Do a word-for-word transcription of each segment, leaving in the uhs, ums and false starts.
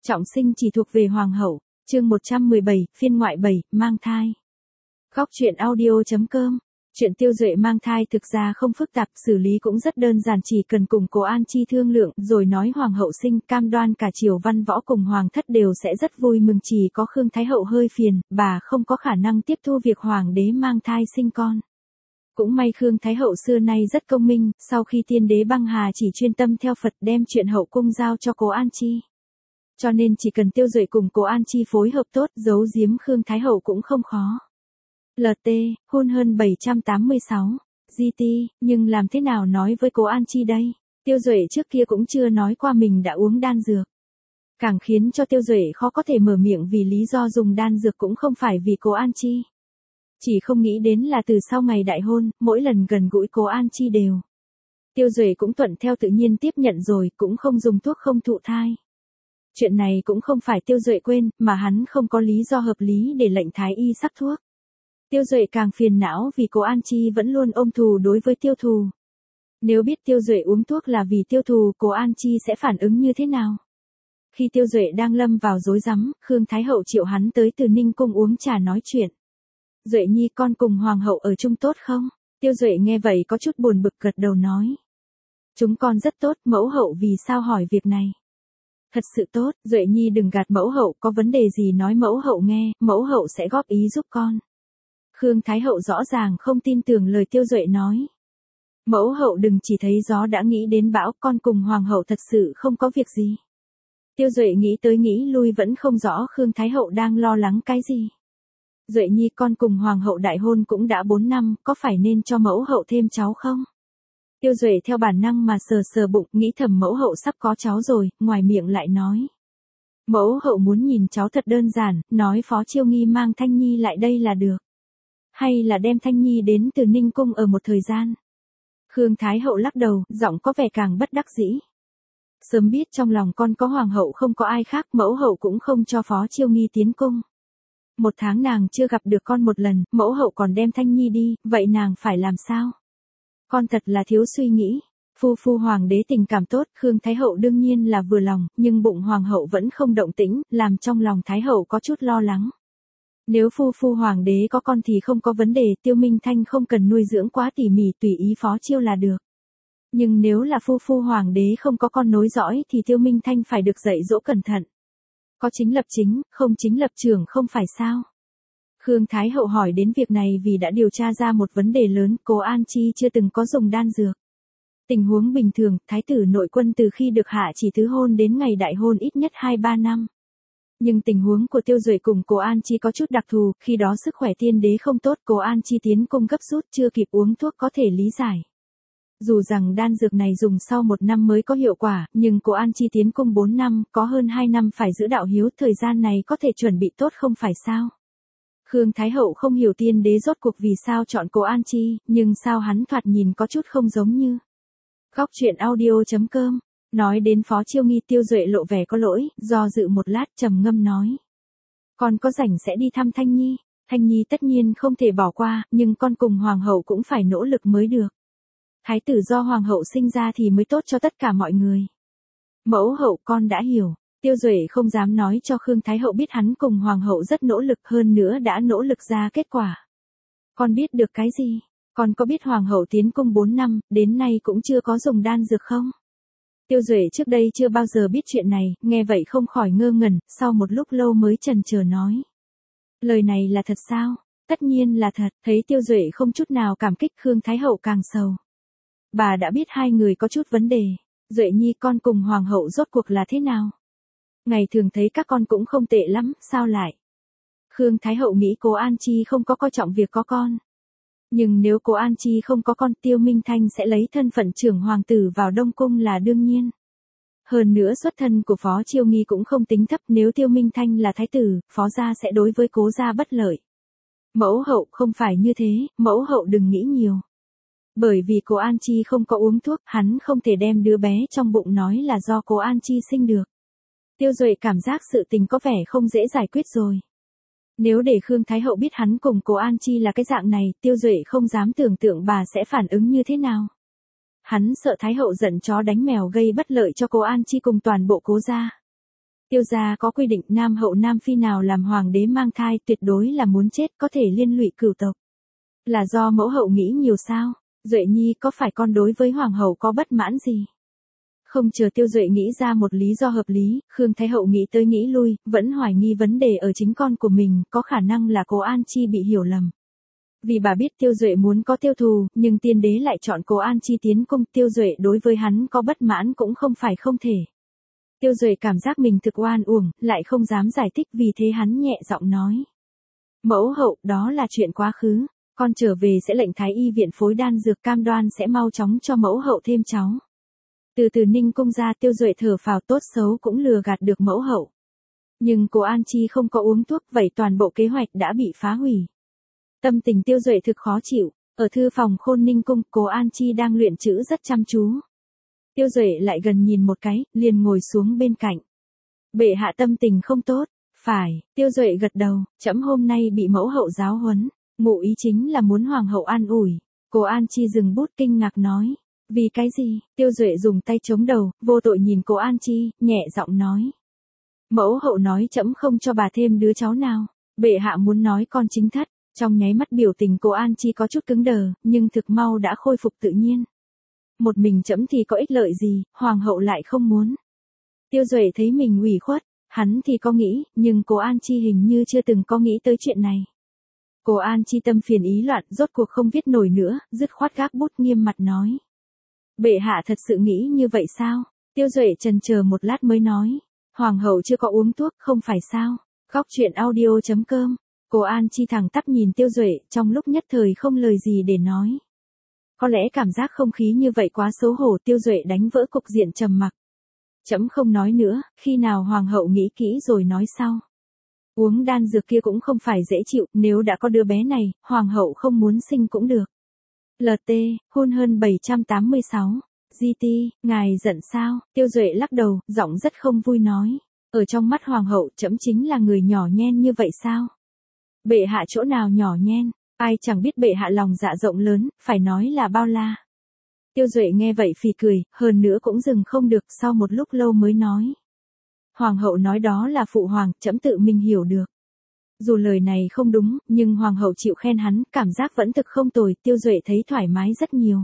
Trọng sinh chỉ thuộc về hoàng hậu, chương một trăm mười bảy, phiên ngoại bảy, mang thai. Góc truyện audio chấm com. Chuyện Tiêu Duệ mang thai thực ra không phức tạp, xử lý cũng rất đơn giản, chỉ cần cùng Cố An Chi thương lượng, rồi nói hoàng hậu sinh, cam đoan cả triều văn võ cùng hoàng thất đều sẽ rất vui mừng, chỉ có Khương Thái hậu hơi phiền, bà không có khả năng tiếp thu việc hoàng đế mang thai sinh con. Cũng may Khương Thái hậu xưa nay rất công minh, sau khi tiên đế băng hà chỉ chuyên tâm theo Phật, đem chuyện hậu cung giao cho Cố An Chi. Cho nên chỉ cần Tiêu Duệ cùng Cố An Chi phối hợp tốt, giấu giếm Khương Thái hậu cũng không khó. lờ tê, hôn hơn bảy trăm tám mươi sáu, giê tê, nhưng làm thế nào nói với Cố An Chi đây? Tiêu Duệ trước kia cũng chưa nói qua mình đã uống đan dược. Càng khiến cho Tiêu Duệ khó có thể mở miệng vì lý do dùng đan dược cũng không phải vì Cố An Chi. Chỉ không nghĩ đến là từ sau ngày đại hôn, mỗi lần gần gũi Cố An Chi đều. Tiêu Duệ cũng thuận theo tự nhiên tiếp nhận rồi, cũng không dùng thuốc không thụ thai. Chuyện này cũng không phải Tiêu Duệ quên, mà hắn không có lý do hợp lý để lệnh thái y sắc thuốc. Tiêu Duệ càng phiền não vì Cố An Chi vẫn luôn ôm thù đối với Tiêu Thù. Nếu biết Tiêu Duệ uống thuốc là vì Tiêu Thù, Cố An Chi sẽ phản ứng như thế nào? Khi Tiêu Duệ đang lâm vào rối rắm, Khương Thái hậu triệu hắn tới Từ Ninh cung uống trà nói chuyện. Duệ nhi con cùng hoàng hậu ở chung tốt không? Tiêu Duệ nghe vậy có chút buồn bực gật đầu nói. Chúng con rất tốt, mẫu hậu vì sao hỏi việc này? Thật sự tốt, Duệ nhi đừng gạt mẫu hậu, có vấn đề gì nói mẫu hậu nghe, mẫu hậu sẽ góp ý giúp con. Khương Thái hậu rõ ràng không tin tưởng lời Tiêu Duệ nói. Mẫu hậu đừng chỉ thấy gió đã nghĩ đến bão, con cùng hoàng hậu thật sự không có việc gì. Tiêu Duệ nghĩ tới nghĩ lui vẫn không rõ Khương Thái hậu đang lo lắng cái gì. Duệ nhi con cùng hoàng hậu đại hôn cũng đã bốn năm, có phải nên cho mẫu hậu thêm cháu không? Tiêu Duệ theo bản năng mà sờ sờ bụng, nghĩ thầm mẫu hậu sắp có cháu rồi, ngoài miệng lại nói. Mẫu hậu muốn nhìn cháu thật đơn giản, nói Phó Chiêu Nghi mang Thanh Nhi lại đây là được. Hay là đem Thanh Nhi đến Từ Ninh cung ở một thời gian. Khương Thái hậu lắc đầu, giọng có vẻ càng bất đắc dĩ. Sớm biết trong lòng con có hoàng hậu không có ai khác, mẫu hậu cũng không cho Phó Chiêu Nghi tiến cung. Một tháng nàng chưa gặp được con một lần, mẫu hậu còn đem Thanh Nhi đi, vậy nàng phải làm sao? Con thật là thiếu suy nghĩ. Phu phu hoàng đế tình cảm tốt, Khương Thái hậu đương nhiên là vừa lòng, nhưng bụng hoàng hậu vẫn không động tĩnh, làm trong lòng Thái hậu có chút lo lắng. Nếu phu phu hoàng đế có con thì không có vấn đề, Tiêu Minh Thanh không cần nuôi dưỡng quá tỉ mỉ, tùy ý Phó Chiêu là được. Nhưng nếu là phu phu hoàng đế không có con nối dõi thì Tiêu Minh Thanh phải được dạy dỗ cẩn thận. Có chính lập chính, không chính lập trưởng không phải sao? Khương Thái hậu hỏi đến việc này vì đã điều tra ra một vấn đề lớn, Cố An Chi chưa từng có dùng đan dược. Tình huống bình thường, thái tử nội quân từ khi được hạ chỉ tứ hôn đến ngày đại hôn ít nhất hai ba năm. Nhưng tình huống của Tiêu Duệ cùng Cố An Chi có chút đặc thù, khi đó sức khỏe tiên đế không tốt, Cố An Chi tiến cung gấp rút chưa kịp uống thuốc có thể lý giải. Dù rằng đan dược này dùng sau một năm mới có hiệu quả, nhưng Cố An Chi tiến cung bốn năm, có hơn hai năm phải giữ đạo hiếu, thời gian này có thể chuẩn bị tốt không phải sao? Khương Thái hậu không hiểu tiên đế rốt cuộc vì sao chọn Cố An Chi, nhưng sao hắn thoạt nhìn có chút không giống như. Góc truyện audio chấm com. Nói đến Phó Chiêu Nghi, Tiêu Duệ lộ vẻ có lỗi, do dự một lát trầm ngâm nói. Con có rảnh sẽ đi thăm Thanh Nhi, Thanh Nhi tất nhiên không thể bỏ qua, nhưng con cùng hoàng hậu cũng phải nỗ lực mới được. Thái tử do hoàng hậu sinh ra thì mới tốt cho tất cả mọi người. Mẫu hậu con đã hiểu. Tiêu Duệ không dám nói cho Khương Thái hậu biết hắn cùng hoàng hậu rất nỗ lực, hơn nữa đã nỗ lực ra kết quả. Con biết được cái gì? Con có biết hoàng hậu tiến cung bốn năm, đến nay cũng chưa có dùng đan dược không? Tiêu Duệ trước đây chưa bao giờ biết chuyện này, nghe vậy không khỏi ngơ ngẩn, sau một lúc lâu mới chần chờ nói. Lời này là thật sao? Tất nhiên là thật, thấy Tiêu Duệ không chút nào cảm kích, Khương Thái hậu càng sầu. Bà đã biết hai người có chút vấn đề, Duệ nhi con cùng hoàng hậu rốt cuộc là thế nào? Ngày thường thấy các con cũng không tệ lắm, sao lại? Khương Thái hậu nghĩ Cố An Chi không có coi trọng việc có con. Nhưng nếu Cố An Chi không có con, Tiêu Minh Thanh sẽ lấy thân phận trưởng hoàng tử vào Đông Cung là đương nhiên. Hơn nữa xuất thân của Phó Chiêu Nghi cũng không tính thấp, nếu Tiêu Minh Thanh là thái tử, Phó gia sẽ đối với Cố gia bất lợi. Mẫu hậu không phải như thế, mẫu hậu đừng nghĩ nhiều. Bởi vì Cố An Chi không có uống thuốc, hắn không thể đem đứa bé trong bụng nói là do Cố An Chi sinh được. Tiêu Duệ cảm giác sự tình có vẻ không dễ giải quyết rồi. Nếu để Khương Thái hậu biết hắn cùng Cố An Chi là cái dạng này, Tiêu Duệ không dám tưởng tượng bà sẽ phản ứng như thế nào. Hắn sợ Thái hậu giận chó đánh mèo gây bất lợi cho Cố An Chi cùng toàn bộ Cố gia. Tiêu gia có quy định nam hậu nam phi nào làm hoàng đế mang thai tuyệt đối là muốn chết, có thể liên lụy cửu tộc. Là do mẫu hậu nghĩ nhiều sao? Duệ nhi có phải con đối với hoàng hậu có bất mãn gì? Không chờ Tiêu Duệ nghĩ ra một lý do hợp lý, Khương Thái Hậu nghĩ tới nghĩ lui, vẫn hoài nghi vấn đề ở chính con của mình, có khả năng là Cố An Chi bị hiểu lầm. Vì bà biết Tiêu Duệ muốn có tiêu thù, nhưng tiên đế lại chọn Cố An Chi tiến cung, Tiêu Duệ đối với hắn có bất mãn cũng không phải không thể. Tiêu Duệ cảm giác mình thực oan uổng, lại không dám giải thích, vì thế hắn nhẹ giọng nói. Mẫu hậu, đó là chuyện quá khứ, con trở về sẽ lệnh Thái y viện phối đan dược, cam đoan sẽ mau chóng cho mẫu hậu thêm cháu. Từ từ Ninh cung ra, Tiêu Duệ thở phào, tốt xấu cũng lừa gạt được mẫu hậu. Nhưng Cố An Chi không có uống thuốc, vậy toàn bộ kế hoạch đã bị phá hủy. Tâm tình Tiêu Duệ thực khó chịu, ở thư phòng Khôn Ninh cung, Cố An Chi đang luyện chữ rất chăm chú. Tiêu Duệ lại gần nhìn một cái, liền ngồi xuống bên cạnh. Bệ hạ tâm tình không tốt, phải, Tiêu Duệ gật đầu, trẫm hôm nay bị mẫu hậu giáo huấn, ngụ ý chính là muốn hoàng hậu an ủi. Cố An Chi dừng bút kinh ngạc nói. Vì cái gì? Tiêu Duệ dùng tay chống đầu, vô tội nhìn Cố An Chi, nhẹ giọng nói. Mẫu hậu nói trẫm không cho bà thêm đứa cháu nào. Bệ hạ muốn nói con chính thất. Trong nháy mắt biểu tình Cố An Chi có chút cứng đờ, nhưng thực mau đã khôi phục tự nhiên. Một mình trẫm thì có ích lợi gì, hoàng hậu lại không muốn. Tiêu Duệ thấy mình ủy khuất, hắn thì có nghĩ, nhưng Cố An Chi hình như chưa từng có nghĩ tới chuyện này. Cố An Chi tâm phiền ý loạn, rốt cuộc không viết nổi nữa, dứt khoát gác bút nghiêm mặt nói. Bệ hạ thật sự nghĩ như vậy sao? Tiêu Duệ chần chờ một lát mới nói. Hoàng hậu chưa có uống thuốc, không phải sao? Góc truyện audio chấm com. Cố An Chi thẳng tắp nhìn Tiêu Duệ, trong lúc nhất thời không lời gì để nói. Có lẽ cảm giác không khí như vậy quá xấu hổ, Tiêu Duệ đánh vỡ cục diện trầm mặc. Trẫm không nói nữa, khi nào hoàng hậu nghĩ kỹ rồi nói sau. Uống đan dược kia cũng không phải dễ chịu, nếu đã có đứa bé này, hoàng hậu không muốn sinh cũng được. lờ tê, hôn hơn bảy trăm tám mươi sáu. giê tê, ngài giận sao? Tiêu Duệ lắc đầu, giọng rất không vui nói. Ở trong mắt hoàng hậu, trẫm chính là người nhỏ nhen như vậy sao? Bệ hạ chỗ nào nhỏ nhen? Ai chẳng biết bệ hạ lòng dạ rộng lớn, phải nói là bao la. Tiêu Duệ nghe vậy phì cười, hơn nữa cũng dừng không được, sau một lúc lâu mới nói. Hoàng hậu nói đó là phụ hoàng, trẫm tự mình hiểu được. Dù lời này không đúng, nhưng hoàng hậu chịu khen hắn, cảm giác vẫn thực không tồi, Tiêu Duệ thấy thoải mái rất nhiều.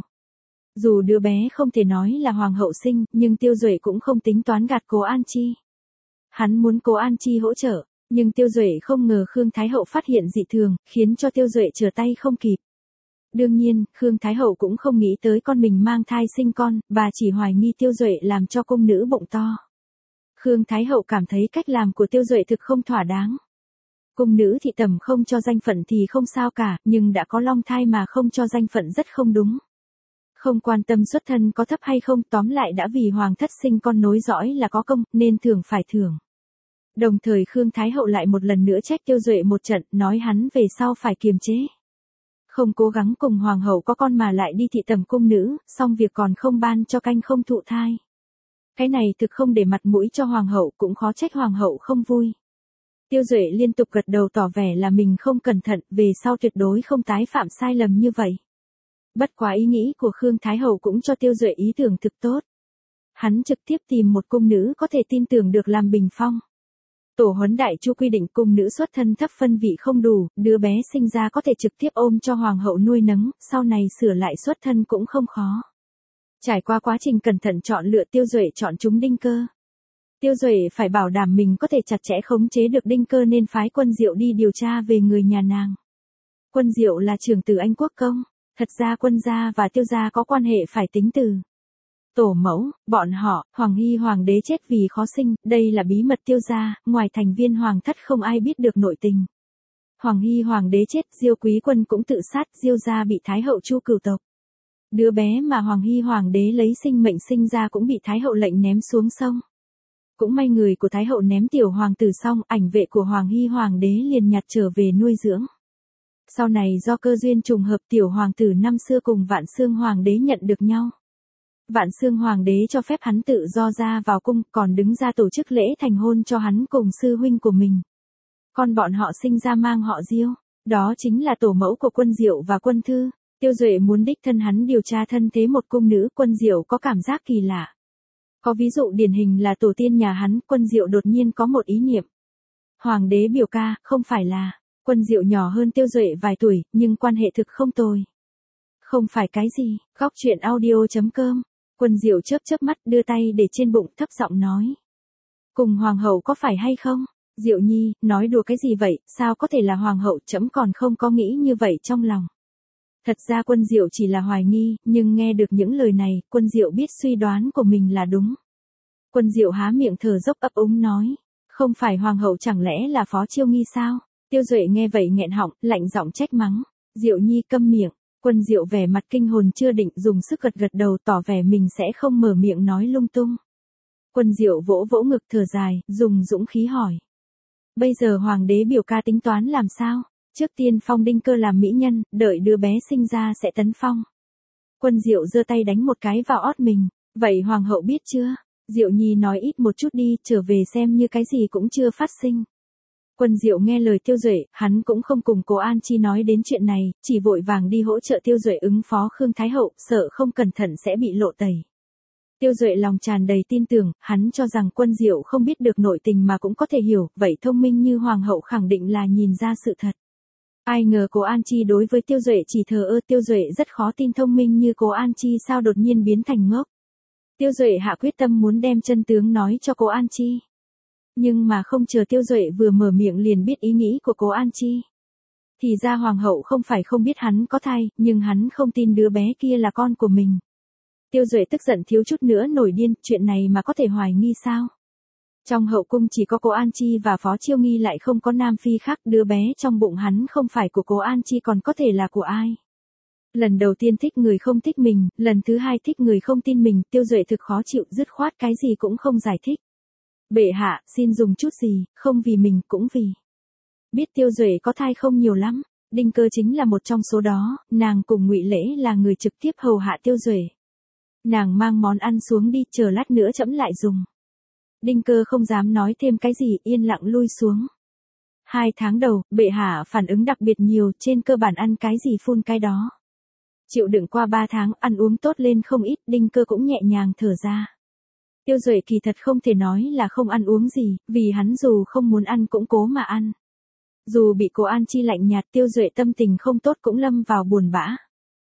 Dù đứa bé không thể nói là hoàng hậu sinh, nhưng Tiêu Duệ cũng không tính toán gạt Cố An Chi. Hắn muốn Cố An Chi hỗ trợ, nhưng Tiêu Duệ không ngờ Khương Thái Hậu phát hiện dị thường, khiến cho Tiêu Duệ trở tay không kịp. Đương nhiên, Khương Thái Hậu cũng không nghĩ tới con mình mang thai sinh con, bà chỉ hoài nghi Tiêu Duệ làm cho cung nữ bụng to. Khương Thái Hậu cảm thấy cách làm của Tiêu Duệ thực không thỏa đáng. Cung nữ thị tầm không cho danh phận thì không sao cả, nhưng đã có long thai mà không cho danh phận rất không đúng. Không quan tâm xuất thân có thấp hay không, tóm lại đã vì hoàng thất sinh con nối dõi là có công, nên thưởng phải thưởng. Đồng thời Khương Thái Hậu lại một lần nữa trách Tiêu Duệ một trận, nói hắn về sau phải kiềm chế. Không cố gắng cùng hoàng hậu có con mà lại đi thị tầm cung nữ, xong việc còn không ban cho canh không thụ thai. Cái này thực không để mặt mũi cho hoàng hậu, cũng khó trách hoàng hậu không vui. Tiêu Duệ liên tục gật đầu tỏ vẻ là mình không cẩn thận, về sau tuyệt đối không tái phạm sai lầm như vậy. Bất quá ý nghĩ của Khương Thái Hậu cũng cho Tiêu Duệ ý tưởng thực tốt. Hắn trực tiếp tìm một cung nữ có thể tin tưởng được làm bình phong. Tổ huấn đại chu quy định cung nữ xuất thân thấp phân vị không đủ, đứa bé sinh ra có thể trực tiếp ôm cho hoàng hậu nuôi nấng, sau này sửa lại xuất thân cũng không khó. Trải qua quá trình cẩn thận chọn lựa, Tiêu Duệ chọn chúng Đinh Cơ. Tiêu Duệ phải bảo đảm mình có thể chặt chẽ khống chế được Đinh Cơ nên phái Quân Diệu đi điều tra về người nhà nàng. Quân Diệu là trưởng tử Anh Quốc công, thật ra Quân gia và Tiêu gia có quan hệ phải tính từ. Tổ mẫu, bọn họ, Hoàng Hy Hoàng đế chết vì khó sinh, đây là bí mật Tiêu gia, ngoài thành viên hoàng thất không ai biết được nội tình. Hoàng Hy Hoàng đế chết, Diêu Quý Quân cũng tự sát, Diêu gia bị Thái hậu Chu cửu tộc. Đứa bé mà Hoàng Hy Hoàng đế lấy sinh mệnh sinh ra cũng bị Thái hậu lệnh ném xuống sông. Cũng may người của Thái hậu ném tiểu hoàng tử xong, ảnh vệ của Hoàng Hy Hoàng đế liền nhặt trở về nuôi dưỡng. Sau này do cơ duyên trùng hợp, tiểu hoàng tử năm xưa cùng Vạn Xương Hoàng đế nhận được nhau. Vạn Xương Hoàng đế cho phép hắn tự do ra vào cung, còn đứng ra tổ chức lễ thành hôn cho hắn cùng sư huynh của mình. Còn bọn họ sinh ra mang họ Diêu, đó chính là tổ mẫu của Quân Diệu và Quân Thư. Tiêu Duệ muốn đích thân hắn điều tra thân thế một cung nữ, Quân Diệu có cảm giác kỳ lạ. Có ví dụ điển hình là tổ tiên nhà hắn, Quân Diệu đột nhiên có một ý niệm. Hoàng đế biểu ca, không phải là, Quân Diệu nhỏ hơn Tiêu Duệ vài tuổi, nhưng quan hệ thực không tồi. Không phải cái gì, góc chuyện audio.com. Quân Diệu chớp chớp mắt đưa tay để trên bụng thấp giọng nói. Cùng hoàng hậu có phải hay không? Diệu Nhi, nói đùa cái gì vậy, sao có thể là hoàng hậu, trẫm còn không có nghĩ như vậy trong lòng. Thật ra Quân Diệu chỉ là hoài nghi, nhưng nghe được những lời này, Quân Diệu biết suy đoán của mình là đúng. Quân Diệu há miệng thở dốc ấp úng nói. Không phải hoàng hậu chẳng lẽ là Phó Chiêu Nghi sao? Tiêu Duệ nghe vậy nghẹn họng, lạnh giọng trách mắng. Diệu Nhi câm miệng. Quân Diệu vẻ mặt kinh hồn chưa định dùng sức gật gật đầu tỏ vẻ mình sẽ không mở miệng nói lung tung. Quân Diệu vỗ vỗ ngực thở dài, dùng dũng khí hỏi. Bây giờ hoàng đế biểu ca tính toán làm sao? Trước tiên phong Đinh Cơ làm mỹ nhân, đợi đứa bé sinh ra sẽ tấn phong. Quân Diệu giơ tay đánh một cái vào ót mình. Vậy hoàng hậu biết chưa? Diệu Nhi nói ít một chút đi, trở về xem như cái gì cũng chưa phát sinh. Quân Diệu nghe lời Tiêu Duệ, hắn cũng không cùng Cố An Chi nói đến chuyện này, chỉ vội vàng đi hỗ trợ Tiêu Duệ ứng phó Khương Thái Hậu, sợ không cẩn thận sẽ bị lộ tẩy. Tiêu Duệ lòng tràn đầy tin tưởng, hắn cho rằng Quân Diệu không biết được nội tình mà cũng có thể hiểu, vậy thông minh như hoàng hậu khẳng định là nhìn ra sự thật. Ai ngờ Cố An Chi đối với Tiêu Duệ chỉ thờ ơ, Tiêu Duệ rất khó tin thông minh như Cố An Chi sao đột nhiên biến thành ngốc. Tiêu Duệ hạ quyết tâm muốn đem chân tướng nói cho Cố An Chi. Nhưng mà không chờ Tiêu Duệ vừa mở miệng liền biết ý nghĩ của Cố An Chi. Thì ra hoàng hậu không phải không biết hắn có thai, nhưng hắn không tin đứa bé kia là con của mình. Tiêu Duệ tức giận thiếu chút nữa nổi điên, chuyện này mà có thể hoài nghi sao? Trong hậu cung chỉ có Cố An Chi và Phó Chiêu Nghi lại không có nam phi khác, đứa bé trong bụng hắn không phải của Cố An Chi còn có thể là của ai? Lần đầu tiên thích người không thích mình, lần thứ hai thích người không tin mình, Tiêu Duệ thực khó chịu, dứt khoát cái gì cũng không giải thích. Bệ hạ, xin dùng chút gì, không vì mình cũng vì. Biết Tiêu Duệ có thai không nhiều lắm, Đinh Cơ chính là một trong số đó, nàng cùng Ngụy Lễ là người trực tiếp hầu hạ Tiêu Duệ. Nàng mang món ăn xuống đi, chờ lát nữa trẫm lại dùng. Đinh Cơ không dám nói thêm cái gì, yên lặng lui xuống. Hai tháng đầu, bệ hạ phản ứng đặc biệt nhiều, trên cơ bản ăn cái gì phun cái đó. Chịu đựng qua ba tháng, ăn uống tốt lên không ít, Đinh Cơ cũng nhẹ nhàng thở ra. Tiêu Duệ kỳ thật không thể nói là không ăn uống gì, vì hắn dù không muốn ăn cũng cố mà ăn. Dù bị Cố An Chi lạnh nhạt, Tiêu Duệ tâm tình không tốt cũng lâm vào buồn bã.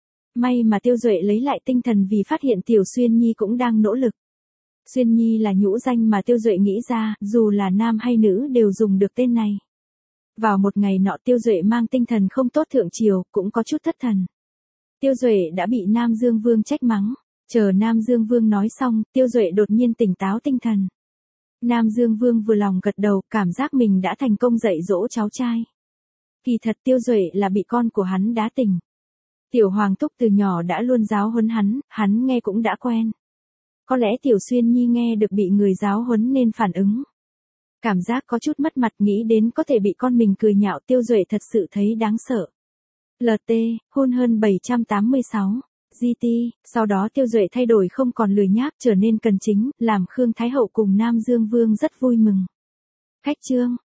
May mà Tiêu Duệ lấy lại tinh thần vì phát hiện Tiểu Xuyên Nhi cũng đang nỗ lực. Xuyên Nhi là nhũ danh mà Tiêu Duệ nghĩ ra, dù là nam hay nữ đều dùng được tên này. Vào một ngày nọ Tiêu Duệ mang tinh thần không tốt thượng triều, cũng có chút thất thần. Tiêu Duệ đã bị Nam Dương Vương trách mắng. Chờ Nam Dương Vương nói xong, Tiêu Duệ đột nhiên tỉnh táo tinh thần. Nam Dương Vương vừa lòng gật đầu, cảm giác mình đã thành công dạy dỗ cháu trai. Kỳ thật Tiêu Duệ là bị con của hắn đá tỉnh. Tiểu Hoàng Thúc từ nhỏ đã luôn giáo huấn hắn, hắn nghe cũng đã quen. Có lẽ Tiểu Xuyên Nhi nghe được bị người giáo huấn nên phản ứng. Cảm giác có chút mất mặt, nghĩ đến có thể bị con mình cười nhạo, Tiêu Duệ thật sự thấy đáng sợ. lờ tê, hôn hơn bảy trăm tám mươi sáu. giê tê, sau đó Tiêu Duệ thay đổi không còn lười nhác trở nên cần chính, làm Khương Thái Hậu cùng Nam Dương Vương rất vui mừng. Khách chương,